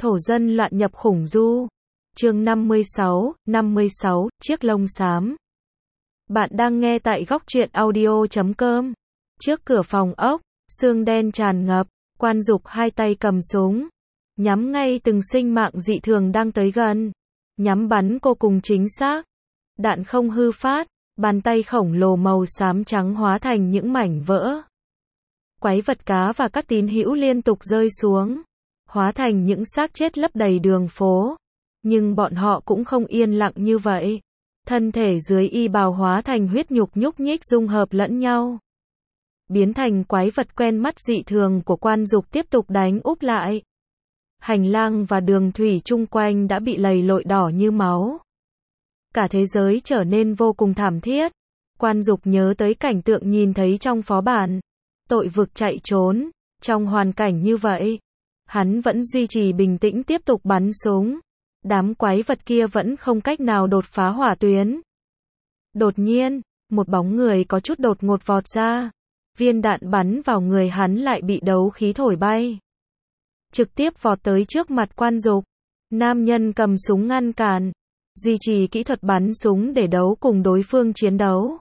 Thổ dân loạn nhập khủng du. Chương 56, chiếc lông xám. Bạn đang nghe tại góc truyện audio.com. Trước cửa phòng ốc, sương đen tràn ngập, Quan Dục hai tay cầm súng, nhắm ngay từng sinh mạng dị thường đang tới gần, nhắm bắn cô cùng chính xác. Đạn không hư phát, bàn tay khổng lồ màu xám trắng hóa thành những mảnh vỡ. Quái vật cá và các tín hữu liên tục rơi xuống, hóa thành những xác chết lấp đầy đường phố. Nhưng bọn họ cũng không yên lặng như vậy. Thân thể dưới y bào hóa thành huyết nhục nhúc nhích dung hợp lẫn nhau, biến thành quái vật quen mắt dị thường của Quan Dục tiếp tục đánh úp lại. Hành lang và đường thủy chung quanh đã bị lầy lội đỏ như máu. Cả thế giới trở nên vô cùng thảm thiết. Quan Dục nhớ tới cảnh tượng nhìn thấy trong phó bản. Tội vực chạy trốn. Trong hoàn cảnh như vậy, hắn vẫn duy trì bình tĩnh tiếp tục bắn súng. Đám quái vật kia vẫn không cách nào đột phá hỏa tuyến. Đột nhiên, một bóng người có chút đột ngột vọt ra. Viên đạn bắn vào người hắn lại bị đấu khí thổi bay, trực tiếp vọt tới trước mặt Quan Dục. Nam nhân cầm súng ngăn cản, duy trì kỹ thuật bắn súng để đấu cùng đối phương chiến đấu,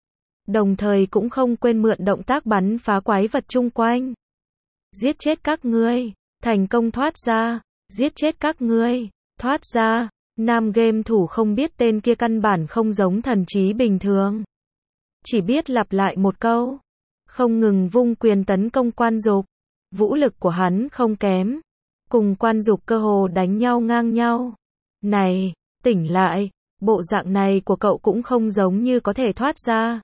đồng thời cũng không quên mượn động tác bắn phá quái vật chung quanh. Giết chết các ngươi, thành công thoát ra, giết chết các ngươi, thoát ra. Nam game thủ không biết tên kia căn bản không giống thần trí bình thường, chỉ biết lặp lại một câu, không ngừng vung quyền tấn công Quan Dục. Vũ lực của hắn không kém, cùng Quan Dục cơ hồ đánh nhau ngang nhau. Này, tỉnh lại, bộ dạng này của cậu cũng không giống như có thể thoát ra.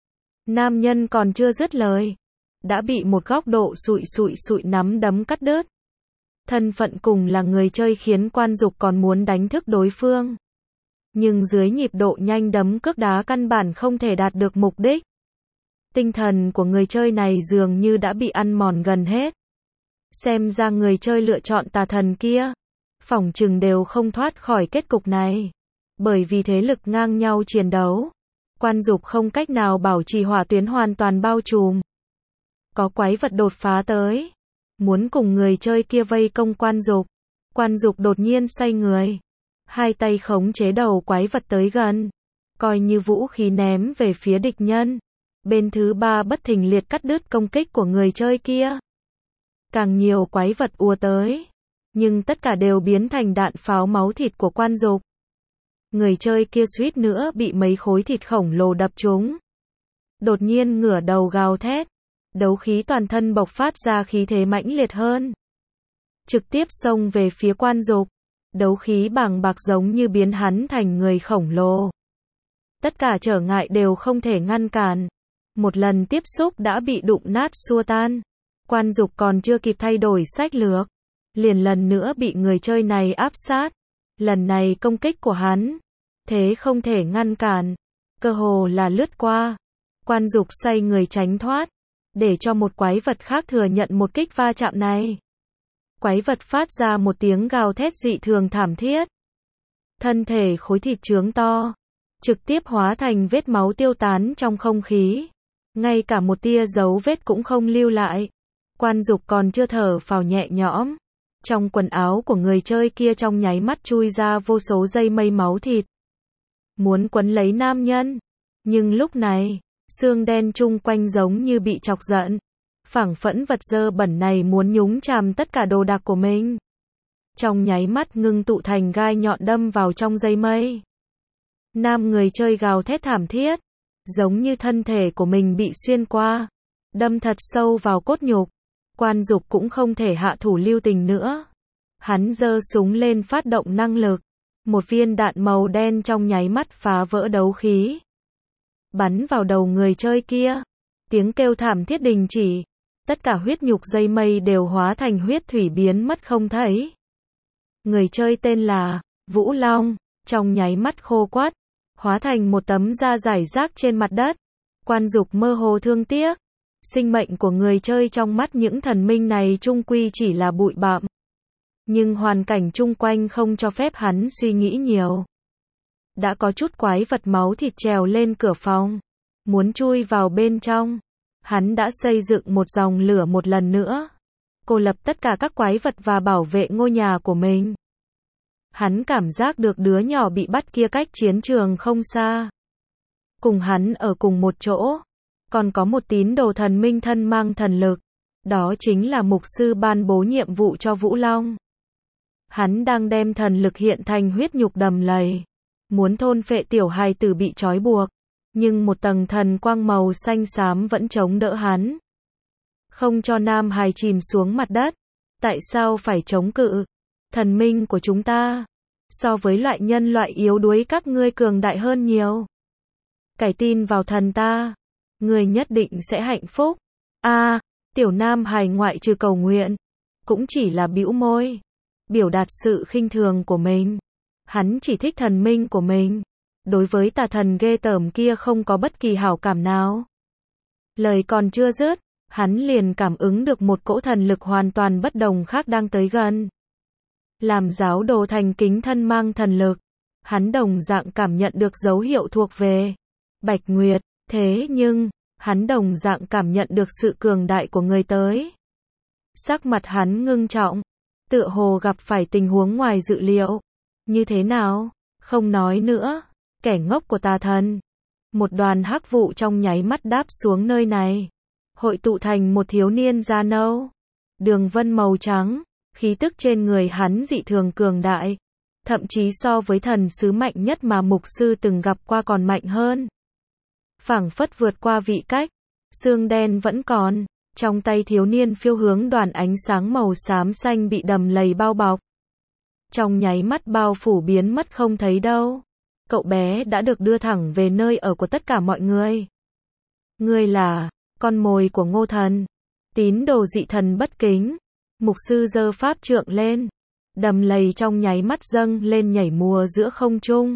Nam nhân còn chưa dứt lời, đã bị một góc độ sụi nắm đấm cắt đứt. Thân phận cùng là người chơi khiến Quan Dục còn muốn đánh thức đối phương, nhưng dưới nhịp độ nhanh đấm cước đá căn bản không thể đạt được mục đích. Tinh thần của người chơi này dường như đã bị ăn mòn gần hết. Xem ra người chơi lựa chọn tà thần kia, phỏng chừng đều không thoát khỏi kết cục này. Bởi vì thế lực ngang nhau chiến đấu, Quan Dục không cách nào bảo trì hỏa tuyến hoàn toàn bao trùm. Có quái vật đột phá tới, muốn cùng người chơi kia vây công Quan Dục. Quan Dục đột nhiên xoay người, hai tay khống chế đầu quái vật tới gần, coi như vũ khí ném về phía địch nhân. Bên thứ ba bất thình liệt cắt đứt công kích của người chơi kia. Càng nhiều quái vật ùa tới, nhưng tất cả đều biến thành đạn pháo máu thịt của Quan Dục. Người chơi kia suýt nữa bị mấy khối thịt khổng lồ đập trúng. Đột nhiên ngửa đầu gào thét, đấu khí toàn thân bộc phát ra khí thế mãnh liệt hơn, trực tiếp xông về phía Quan Dục. Đấu khí bàng bạc giống như biến hắn thành người khổng lồ. Tất cả trở ngại đều không thể ngăn cản. Một lần tiếp xúc đã bị đụng nát xua tan. Quan Dục còn chưa kịp thay đổi sách lược, liền lần nữa bị người chơi này áp sát. Lần này công kích của hắn, thế không thể ngăn cản, cơ hồ là lướt qua. Quan Dục xoay người tránh thoát, để cho một quái vật khác thừa nhận một kích va chạm này. Quái vật phát ra một tiếng gào thét dị thường thảm thiết. Thân thể khối thịt trướng to, trực tiếp hóa thành vết máu tiêu tán trong không khí. Ngay cả một tia dấu vết cũng không lưu lại. Quan Dục còn chưa thở phào nhẹ nhõm, trong quần áo của người chơi kia trong nháy mắt chui ra vô số dây mây máu thịt, muốn quấn lấy nam nhân. Nhưng lúc này, xương đen chung quanh giống như bị chọc giận, phảng phẫn vật dơ bẩn này muốn nhúng chàm tất cả đồ đạc của mình. Trong nháy mắt ngưng tụ thành gai nhọn đâm vào trong dây mây. Nam người chơi gào thét thảm thiết, giống như thân thể của mình bị xuyên qua, đâm thật sâu vào cốt nhục. Quan Dục cũng không thể hạ thủ lưu tình nữa. Hắn giơ súng lên phát động năng lực. Một viên đạn màu đen trong nháy mắt phá vỡ đấu khí, bắn vào đầu người chơi kia. Tiếng kêu thảm thiết đình chỉ. Tất cả huyết nhục dây mây đều hóa thành huyết thủy biến mất không thấy. Người chơi tên là Vũ Long, trong nháy mắt khô quắt, hóa thành một tấm da rải rác trên mặt đất. Quan Dục mơ hồ thương tiếc. Sinh mệnh của người chơi trong mắt những thần minh này chung quy chỉ là bụi bặm. Nhưng hoàn cảnh chung quanh không cho phép hắn suy nghĩ nhiều. Đã có chút quái vật máu thịt trèo lên cửa phòng, muốn chui vào bên trong. Hắn đã xây dựng một dòng lửa một lần nữa. cô lập tất cả các quái vật và bảo vệ ngôi nhà của mình. Hắn cảm giác được đứa nhỏ bị bắt kia cách chiến trường không xa. Cùng hắn ở cùng một chỗ, còn có một tín đồ thần minh thân mang thần lực. Đó chính là mục sư ban bố nhiệm vụ cho Vũ Long. Hắn đang đem thần lực hiện thành huyết nhục đầm lầy, muốn thôn phệ tiểu hài tử bị trói buộc, nhưng một tầng thần quang màu xanh xám vẫn chống đỡ hắn, không cho nam hài chìm xuống mặt đất. Tại sao phải chống cự? Thần minh của chúng ta, so với loại nhân loại yếu đuối các ngươi cường đại hơn nhiều. Cải tin vào thần ta, ngươi nhất định sẽ hạnh phúc. Tiểu nam hài ngoại trừ cầu nguyện, cũng chỉ là bĩu môi, biểu đạt sự khinh thường của mình. Hắn chỉ thích thần minh của mình. Đối với tà thần ghê tởm kia không có bất kỳ hảo cảm nào. Lời còn chưa dứt, hắn liền cảm ứng được một cỗ thần lực hoàn toàn bất đồng khác đang tới gần. Làm giáo đồ thành kính thân mang thần lực, hắn đồng dạng cảm nhận được dấu hiệu thuộc về Bạch Nguyệt, thế nhưng, hắn đồng dạng cảm nhận được sự cường đại của người tới. Sắc mặt hắn ngưng trọng, tựa hồ gặp phải tình huống ngoài dự liệu. Như thế nào? Không nói nữa, kẻ ngốc của tà thần. Một đoàn hắc vụ trong nháy mắt đáp xuống nơi này, hội tụ thành một thiếu niên da nâu, đường vân màu trắng, khí tức trên người hắn dị thường cường đại, thậm chí so với thần sứ mạnh nhất mà mục sư từng gặp qua còn mạnh hơn. Phảng phất vượt qua vị cách, xương đen vẫn còn, trong tay thiếu niên phiêu hướng đoàn ánh sáng màu xám xanh bị đầm lầy bao bọc. Trong nháy mắt bao phủ biến mất không thấy đâu. Cậu bé đã được đưa thẳng về nơi ở của tất cả mọi người. Ngươi là con mồi của Ngô Thần. Tín đồ dị thần bất kính. Mục sư giơ pháp trượng lên. Đầm lầy trong nháy mắt dâng lên nhảy múa giữa không trung,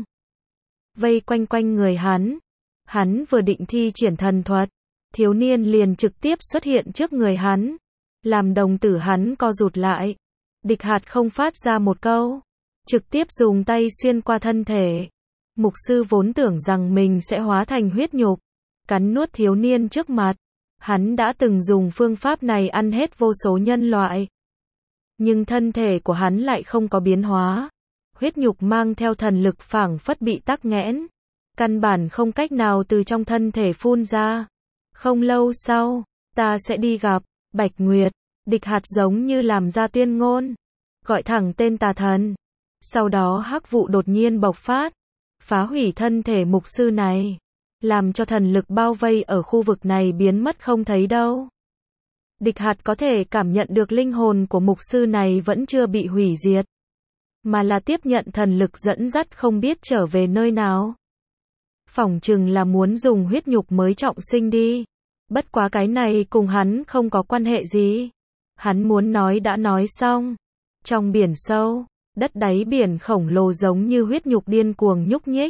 vây quanh quanh người hắn. Hắn vừa định thi triển thần thuật, thiếu niên liền trực tiếp xuất hiện trước người hắn, làm đồng tử hắn co rụt lại. Địch Hạt không phát ra một câu, trực tiếp dùng tay xuyên qua thân thể. Mục sư vốn tưởng rằng mình sẽ hóa thành huyết nhục, cắn nuốt thiếu niên trước mặt. Hắn đã từng dùng phương pháp này ăn hết vô số nhân loại. Nhưng thân thể của hắn lại không có biến hóa. Huyết nhục mang theo thần lực phảng phất bị tắc nghẽn, căn bản không cách nào từ trong thân thể phun ra. Không lâu sau, ta sẽ đi gặp Bạch Nguyệt. Địch Hạt giống như làm ra tuyên ngôn, gọi thẳng tên tà thần. Sau đó hắc vụ đột nhiên bộc phát, phá hủy thân thể mục sư này, làm cho thần lực bao vây ở khu vực này biến mất không thấy đâu. Địch Hạt có thể cảm nhận được linh hồn của mục sư này vẫn chưa bị hủy diệt, mà là tiếp nhận thần lực dẫn dắt không biết trở về nơi nào. Phỏng chừng là muốn dùng huyết nhục mới trọng sinh đi. Bất quá cái này cùng hắn không có quan hệ gì. Hắn muốn nói đã nói xong. Trong biển sâu, đất đáy biển khổng lồ giống như huyết nhục điên cuồng nhúc nhích.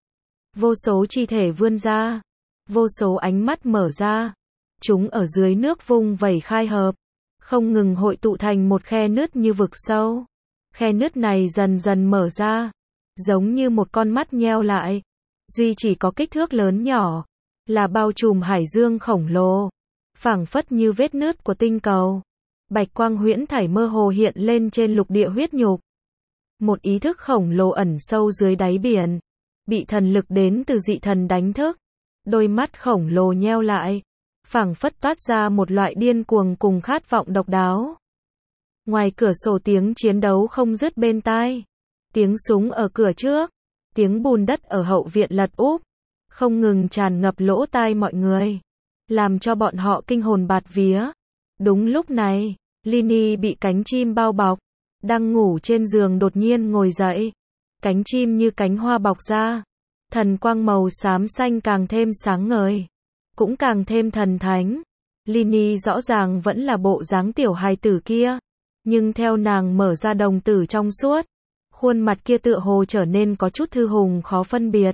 Vô số chi thể vươn ra, vô số ánh mắt mở ra. Chúng ở dưới nước vung vẩy khai hợp, không ngừng hội tụ thành một khe nứt như vực sâu. Khe nứt này dần dần mở ra, giống như một con mắt nheo lại. Duy chỉ có kích thước lớn nhỏ, là bao trùm hải dương khổng lồ, phảng phất như vết nứt của tinh cầu. Bạch quang huyễn thải mơ hồ hiện lên trên lục địa huyết nhục. Một ý thức khổng lồ ẩn sâu dưới đáy biển, bị thần lực đến từ dị thần đánh thức. Đôi mắt khổng lồ nheo lại, phảng phất toát ra một loại điên cuồng cùng khát vọng độc đáo. Ngoài cửa sổ tiếng chiến đấu không dứt bên tai. Tiếng súng ở cửa trước, tiếng bùn đất ở hậu viện lật úp, không ngừng tràn ngập lỗ tai mọi người, làm cho bọn họ kinh hồn bạt vía. Đúng lúc này, Lini bị cánh chim bao bọc, đang ngủ trên giường đột nhiên ngồi dậy. Cánh chim như cánh hoa bọc ra, thần quang màu xám xanh càng thêm sáng ngời, cũng càng thêm thần thánh. Lini rõ ràng vẫn là bộ dáng tiểu hài tử kia, nhưng theo nàng mở ra đồng tử trong suốt, khuôn mặt kia tựa hồ trở nên có chút thư hùng khó phân biệt.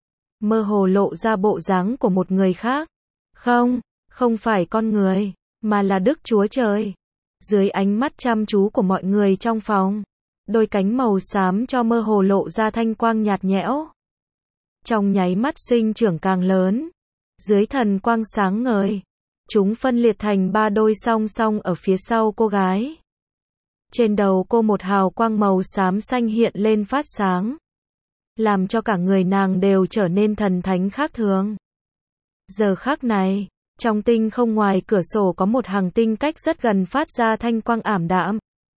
Mơ hồ lộ ra bộ dáng của một người khác. Không phải con người, mà là Đức Chúa Trời. Dưới ánh mắt chăm chú của mọi người trong phòng, đôi cánh màu xám cho mơ hồ lộ ra thanh quang nhạt nhẽo. Trong nháy mắt sinh trưởng càng lớn, dưới thần quang sáng ngời, Chúng phân liệt thành 3 đôi song song ở phía sau cô gái. Trên đầu cô một hào quang màu xám xanh hiện lên phát sáng, làm cho cả người nàng đều trở nên thần thánh khác thường. Giờ khắc này, trong tinh không ngoài cửa sổ có một hàng tinh cách rất gần phát ra thanh quang ảm đạm.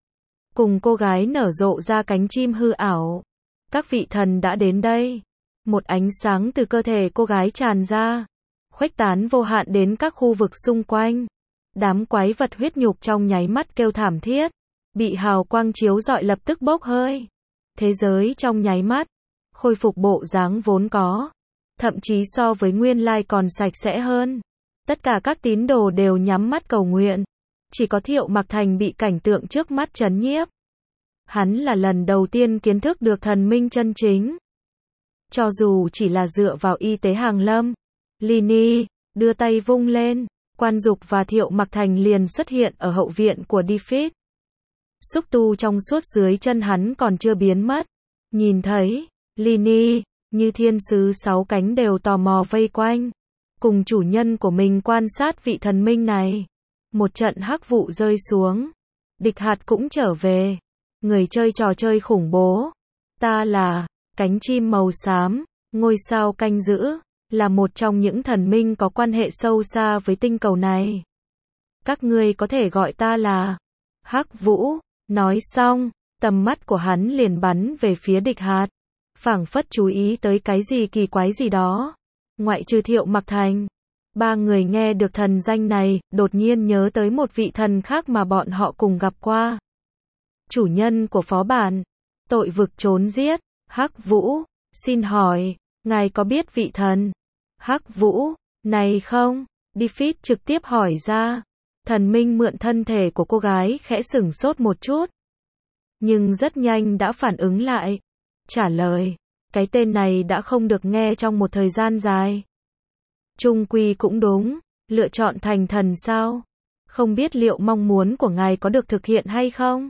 Cùng cô gái nở rộ ra cánh chim hư ảo. Các vị thần đã đến đây. Một ánh sáng từ cơ thể cô gái tràn ra, khuếch tán vô hạn đến các khu vực xung quanh. Đám quái vật huyết nhục trong nháy mắt kêu thảm thiết, bị hào quang chiếu rọi lập tức bốc hơi. Thế giới trong nháy mắt khôi phục bộ dáng vốn có, thậm chí so với nguyên lai còn sạch sẽ hơn. Tất cả các tín đồ đều nhắm mắt cầu nguyện. Chỉ có Thiệu Mặc Thành bị cảnh tượng trước mắt chấn nhiếp. Hắn là lần đầu tiên kiến thức được thần minh chân chính. Cho dù chỉ là dựa vào y tế hàng lâm, Lini đưa tay vung lên, Quan Dục và Thiệu Mặc Thành liền xuất hiện ở hậu viện của Defeat. Xúc tu trong suốt dưới chân hắn còn chưa biến mất. Nhìn thấy Lini, như thiên sứ 6 cánh đều tò mò vây quanh, cùng chủ nhân của mình quan sát vị thần minh này. Một trận hắc vụ rơi xuống. Địch Hạt cũng trở về. Người chơi trò chơi khủng bố. Ta là cánh chim màu xám, ngôi sao canh giữ, là một trong những thần minh có quan hệ sâu xa với tinh cầu này. Các ngươi có thể gọi ta là Hắc Vũ. Nói xong, tầm mắt của hắn liền bắn về phía Địch Hạt, phảng phất chú ý tới cái gì kỳ quái gì đó. Ngoại trừ Thiệu Mặc Thành, 3 người nghe được thần danh này, đột nhiên nhớ tới một vị thần khác mà bọn họ cùng gặp qua. Chủ nhân của phó bản, tội vực trốn giết, Hắc Vũ, xin hỏi, ngài có biết vị thần Hắc Vũ này không? Defeat trực tiếp hỏi ra. Thần minh mượn thân thể của cô gái khẽ sửng sốt một chút, nhưng rất nhanh đã phản ứng lại. Trả lời, cái tên này đã không được nghe trong một thời gian dài. Trung quy cũng đúng, lựa chọn thành thần sao? Không biết liệu mong muốn của ngài có được thực hiện hay không?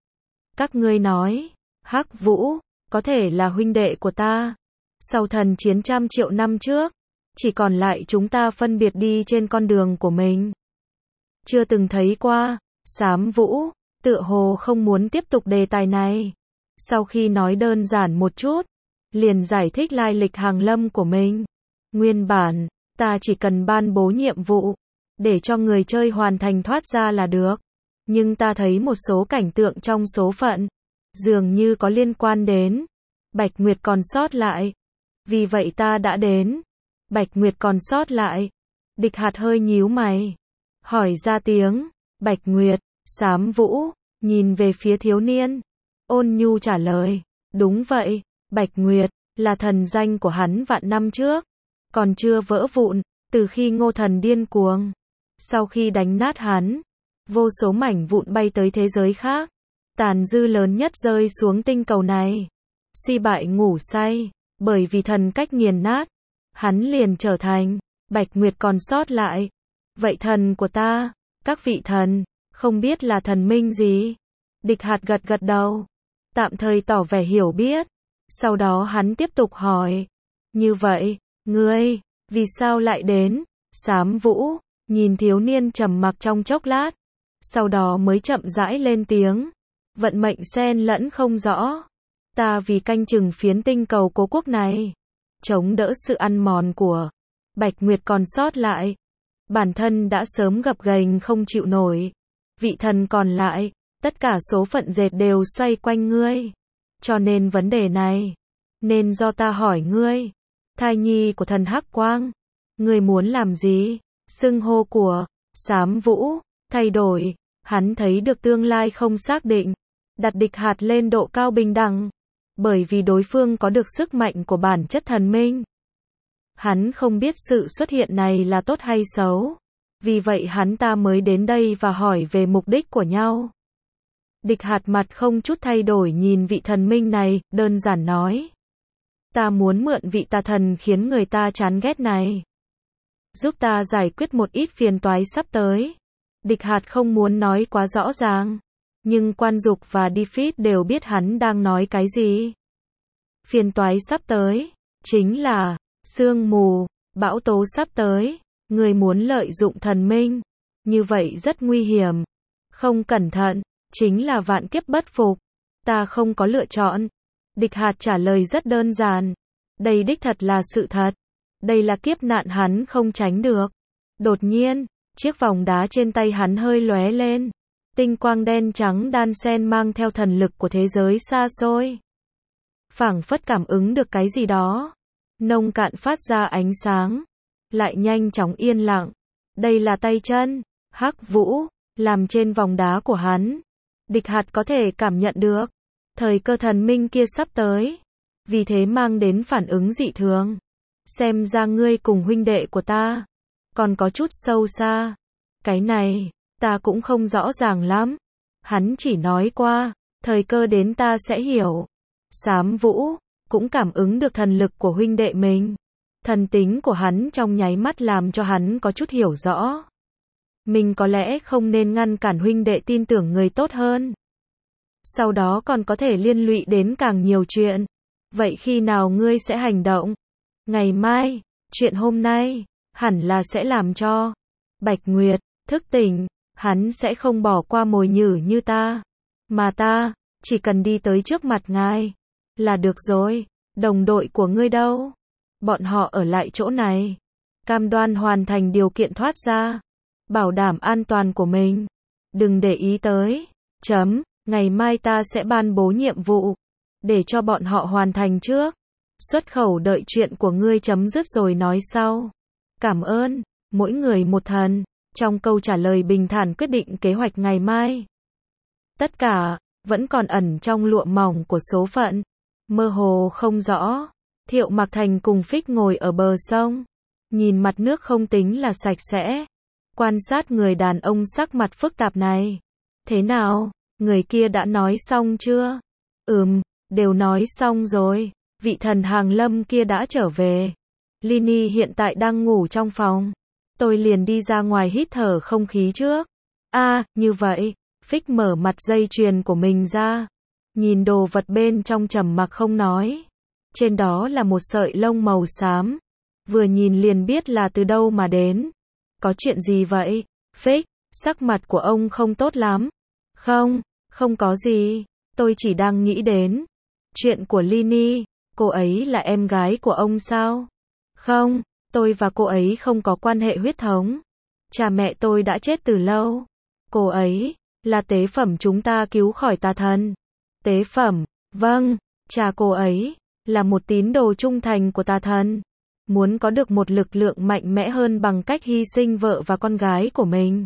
Các ngươi nói, Hắc Vũ, có thể là huynh đệ của ta. Sau thần chiến trăm triệu năm trước, chỉ còn lại chúng ta phân biệt đi trên con đường của mình. Chưa từng thấy qua. Xám Vũ tựa hồ không muốn tiếp tục đề tài này. Sau khi nói đơn giản một chút, liền giải thích lai lịch hàng lâm của mình. Nguyên bản, ta chỉ cần ban bố nhiệm vụ, để cho người chơi hoàn thành thoát ra là được. Nhưng ta thấy một số cảnh tượng trong số phận, dường như có liên quan đến Bạch Nguyệt còn sót lại. Vì vậy ta đã đến. Bạch Nguyệt còn sót lại. Địch Hạt hơi nhíu mày, hỏi ra tiếng, Bạch Nguyệt. Xám Vũ nhìn về phía thiếu niên, ôn nhu trả lời, đúng vậy, Bạch Nguyệt là thần danh của hắn vạn năm trước, còn chưa vỡ vụn, từ khi Ngô Thần điên cuồng. Sau khi đánh nát hắn, vô số mảnh vụn bay tới thế giới khác, tàn dư lớn nhất rơi xuống tinh cầu này. Suy bại ngủ say, bởi vì thần cách nghiền nát, hắn liền trở thành Bạch Nguyệt còn sót lại. Vậy thần của ta, các vị thần, không biết là thần minh gì? Địch Hạt gật gật đầu, tạm thời tỏ vẻ hiểu biết. Sau đó hắn tiếp tục hỏi, như vậy, ngươi, vì sao lại đến? Xám Vũ nhìn thiếu niên trầm mặc trong chốc lát, sau đó mới chậm rãi lên tiếng, vận mệnh xen lẫn không rõ. Ta vì canh chừng phiến tinh cầu cố quốc này, chống đỡ sự ăn mòn của Bạch Nguyệt còn sót lại. Bản thân đã sớm gập ghềnh không chịu nổi. Vị thần còn lại, tất cả số phận dệt đều xoay quanh ngươi. Cho nên vấn đề này, nên do ta hỏi ngươi. Thai nhi của thần Hắc Quang, ngươi muốn làm gì? Xưng hô của Xám Vũ thay đổi, hắn thấy được tương lai không xác định, đặt Địch Hạt lên độ cao bình đẳng, bởi vì đối phương có được sức mạnh của bản chất thần minh. Hắn không biết sự xuất hiện này là tốt hay xấu, vì vậy hắn ta mới đến đây và hỏi về mục đích của nhau. Địch Hạt mặt không chút thay đổi nhìn vị thần minh này, đơn giản nói, ta muốn mượn vị tà thần khiến người ta chán ghét này, giúp ta giải quyết một ít phiền toái sắp tới. Địch Hạt không muốn nói quá rõ ràng, nhưng Quan Dục và Defeat đều biết hắn đang nói cái gì. Phiền toái sắp tới, chính là sương mù, bão tố sắp tới. Ngươi muốn lợi dụng thần minh, như vậy rất nguy hiểm. Không cẩn thận, chính là vạn kiếp bất phục. Ta không có lựa chọn. Địch Hạt trả lời rất đơn giản. Đây đích thật là sự thật. Đây là kiếp nạn hắn không tránh được. Đột nhiên, chiếc vòng đá trên tay hắn hơi lóe lên. Tinh quang đen trắng đan xen mang theo thần lực của thế giới xa xôi. Phảng phất cảm ứng được cái gì đó. Nông cạn phát ra ánh sáng. Lại nhanh chóng yên lặng. Đây là tay chân, Hắc Vũ, làm trên vòng đá của hắn. Địch Hạt có thể cảm nhận được. Thời cơ thần minh kia sắp tới. Vì thế mang đến phản ứng dị thường. Xem ra ngươi cùng huynh đệ của ta còn có chút sâu xa. Cái này, ta cũng không rõ ràng lắm. Hắn chỉ nói qua, thời cơ đến ta sẽ hiểu. Sám Vũ cũng cảm ứng được thần lực của huynh đệ mình. Thần tính của hắn trong nháy mắt làm cho hắn có chút hiểu rõ. Mình có lẽ không nên ngăn cản huynh đệ tin tưởng người tốt hơn. Sau đó còn có thể liên lụy đến càng nhiều chuyện. Vậy khi nào ngươi sẽ hành động? Ngày mai, chuyện hôm nay, hẳn là sẽ làm cho Bạch Nguyệt thức tỉnh. Hắn sẽ không bỏ qua mồi nhử như ta. Mà ta, chỉ cần đi tới trước mặt ngài là được rồi. Đồng đội của ngươi đâu? Bọn họ ở lại chỗ này. Cam đoan hoàn thành điều kiện thoát ra. Bảo đảm an toàn của mình. Đừng để ý tới. Ngày mai ta sẽ ban bố nhiệm vụ. Để cho bọn họ hoàn thành trước. Xuất khẩu đợi chuyện của ngươi chấm dứt rồi nói sau. Cảm ơn. Mỗi người một thần. Trong câu trả lời bình thản quyết định kế hoạch ngày mai. Tất cả, vẫn còn ẩn trong lụa mỏng của số phận. Mơ hồ không rõ. Thiệu Mạc Thành cùng Phích ngồi ở bờ sông. Nhìn mặt nước không tính là sạch sẽ. Quan sát người đàn ông sắc mặt phức tạp này. Thế nào? Người kia đã nói xong chưa? Đều nói xong rồi. Vị thần hàng lâm kia đã trở về. Lini hiện tại đang ngủ trong phòng. Tôi liền đi ra ngoài hít thở không khí trước. Như vậy. Phích mở mặt dây chuyền của mình ra. Nhìn đồ vật bên trong trầm mặc không nói. Trên đó là một sợi lông màu xám. Vừa nhìn liền biết là từ đâu mà đến. Có chuyện gì vậy? Phích, sắc mặt của ông không tốt lắm. Không có gì. Tôi chỉ đang nghĩ đến chuyện của Lini. Cô ấy là em gái của ông sao? Không, tôi và cô ấy không có quan hệ huyết thống. Cha mẹ tôi đã chết từ lâu. Cô ấy là tế phẩm chúng ta cứu khỏi tà thần. Tế phẩm? Vâng, cha cô ấy là một tín đồ trung thành của tà thần. Muốn có được một lực lượng mạnh mẽ hơn bằng cách hy sinh vợ và con gái của mình.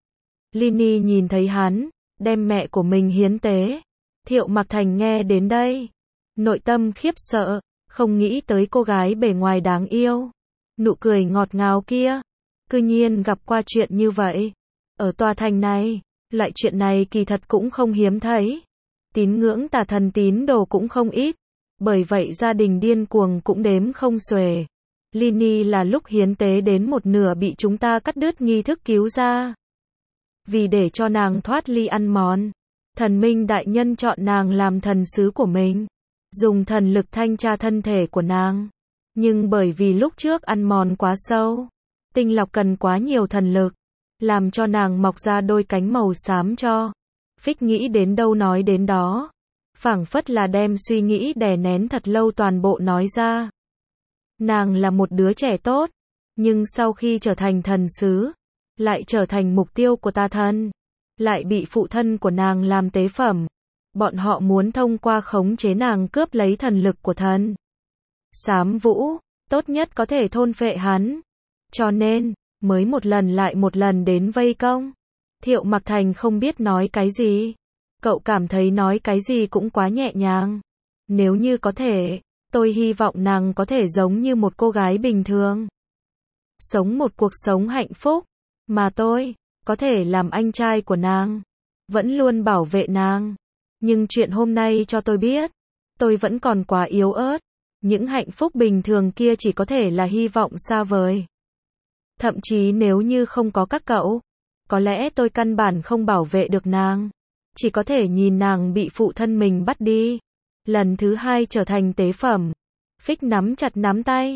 Lini nhìn thấy hắn đem mẹ của mình hiến tế. Thiệu Mạc Thành nghe đến đây, nội tâm khiếp sợ, không nghĩ tới cô gái bề ngoài đáng yêu, nụ cười ngọt ngào kia, cư nhiên gặp qua chuyện như vậy. Ở tòa thành này, loại chuyện này kỳ thật cũng không hiếm thấy. Tín ngưỡng tà thần tín đồ cũng không ít, bởi vậy gia đình điên cuồng cũng đếm không xuể. Lini là lúc hiến tế đến một nửa bị chúng ta cắt đứt nghi thức cứu ra. Vì để cho nàng thoát ly ăn mòn, thần minh đại nhân chọn nàng làm thần sứ của mình, dùng thần lực thanh tra thân thể của nàng. Nhưng bởi vì lúc trước ăn mòn quá sâu, tinh lọc cần quá nhiều thần lực, làm cho nàng mọc ra đôi cánh màu xám cho. Phích nghĩ đến đâu nói đến đó, phảng phất là đem suy nghĩ đè nén thật lâu toàn bộ nói ra. Nàng là một đứa trẻ tốt, nhưng sau khi trở thành thần sứ, lại trở thành mục tiêu của tà thần, lại bị phụ thân của nàng làm tế phẩm. Bọn họ muốn thông qua khống chế nàng cướp lấy thần lực của thần. Sám Vũ, tốt nhất có thể thôn phệ hắn. Cho nên, mới một lần lại một lần đến vây công. Thiệu Mạc Thành không biết nói cái gì. Cậu cảm thấy nói cái gì cũng quá nhẹ nhàng. Nếu như có thể, tôi hy vọng nàng có thể giống như một cô gái bình thường. Sống một cuộc sống hạnh phúc. Mà tôi, có thể làm anh trai của nàng. Vẫn luôn bảo vệ nàng. Nhưng chuyện hôm nay cho tôi biết, tôi vẫn còn quá yếu ớt. Những hạnh phúc bình thường kia chỉ có thể là hy vọng xa vời. Thậm chí nếu như không có các cậu, có lẽ tôi căn bản không bảo vệ được nàng. Chỉ có thể nhìn nàng bị phụ thân mình bắt đi. Lần thứ hai trở thành tế phẩm. Phích nắm chặt nắm tay.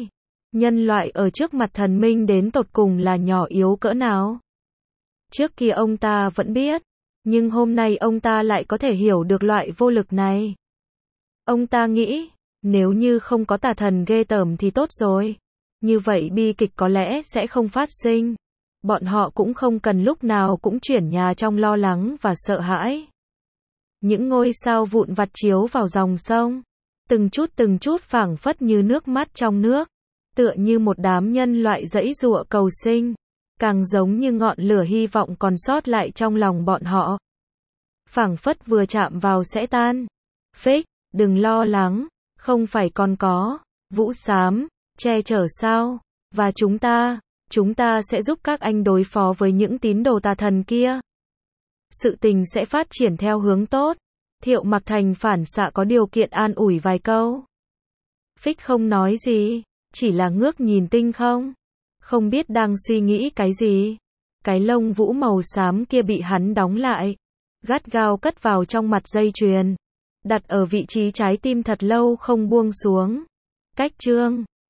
Nhân loại ở trước mặt thần minh đến tột cùng là nhỏ yếu cỡ nào. Trước kia ông ta vẫn biết, nhưng hôm nay ông ta lại có thể hiểu được loại vô lực này. Ông ta nghĩ, nếu như không có tà thần ghê tởm thì tốt rồi. Như vậy bi kịch có lẽ sẽ không phát sinh. Bọn họ cũng không cần lúc nào cũng chuyển nhà trong lo lắng và sợ hãi. Những ngôi sao vụn vặt chiếu vào dòng sông. Từng chút phảng phất như nước mắt trong nước. Tựa như một đám nhân loại giãy giụa cầu sinh. Càng giống như ngọn lửa hy vọng còn sót lại trong lòng bọn họ. Phảng phất vừa chạm vào sẽ tan. Phích, đừng lo lắng. Không phải còn có Vũ Xám che chở sao? Và chúng ta sẽ giúp các anh đối phó với những tín đồ tà thần kia. Sự tình sẽ phát triển theo hướng tốt. Thiệu Mặc Thành phản xạ có điều kiện an ủi vài câu. Phích không nói gì, chỉ là ngước nhìn tinh không. Không biết đang suy nghĩ cái gì. Cái lông vũ màu xám kia bị hắn đóng lại, gắt gao cất vào trong mặt dây chuyền, đặt ở vị trí trái tim thật lâu không buông xuống. Cách chương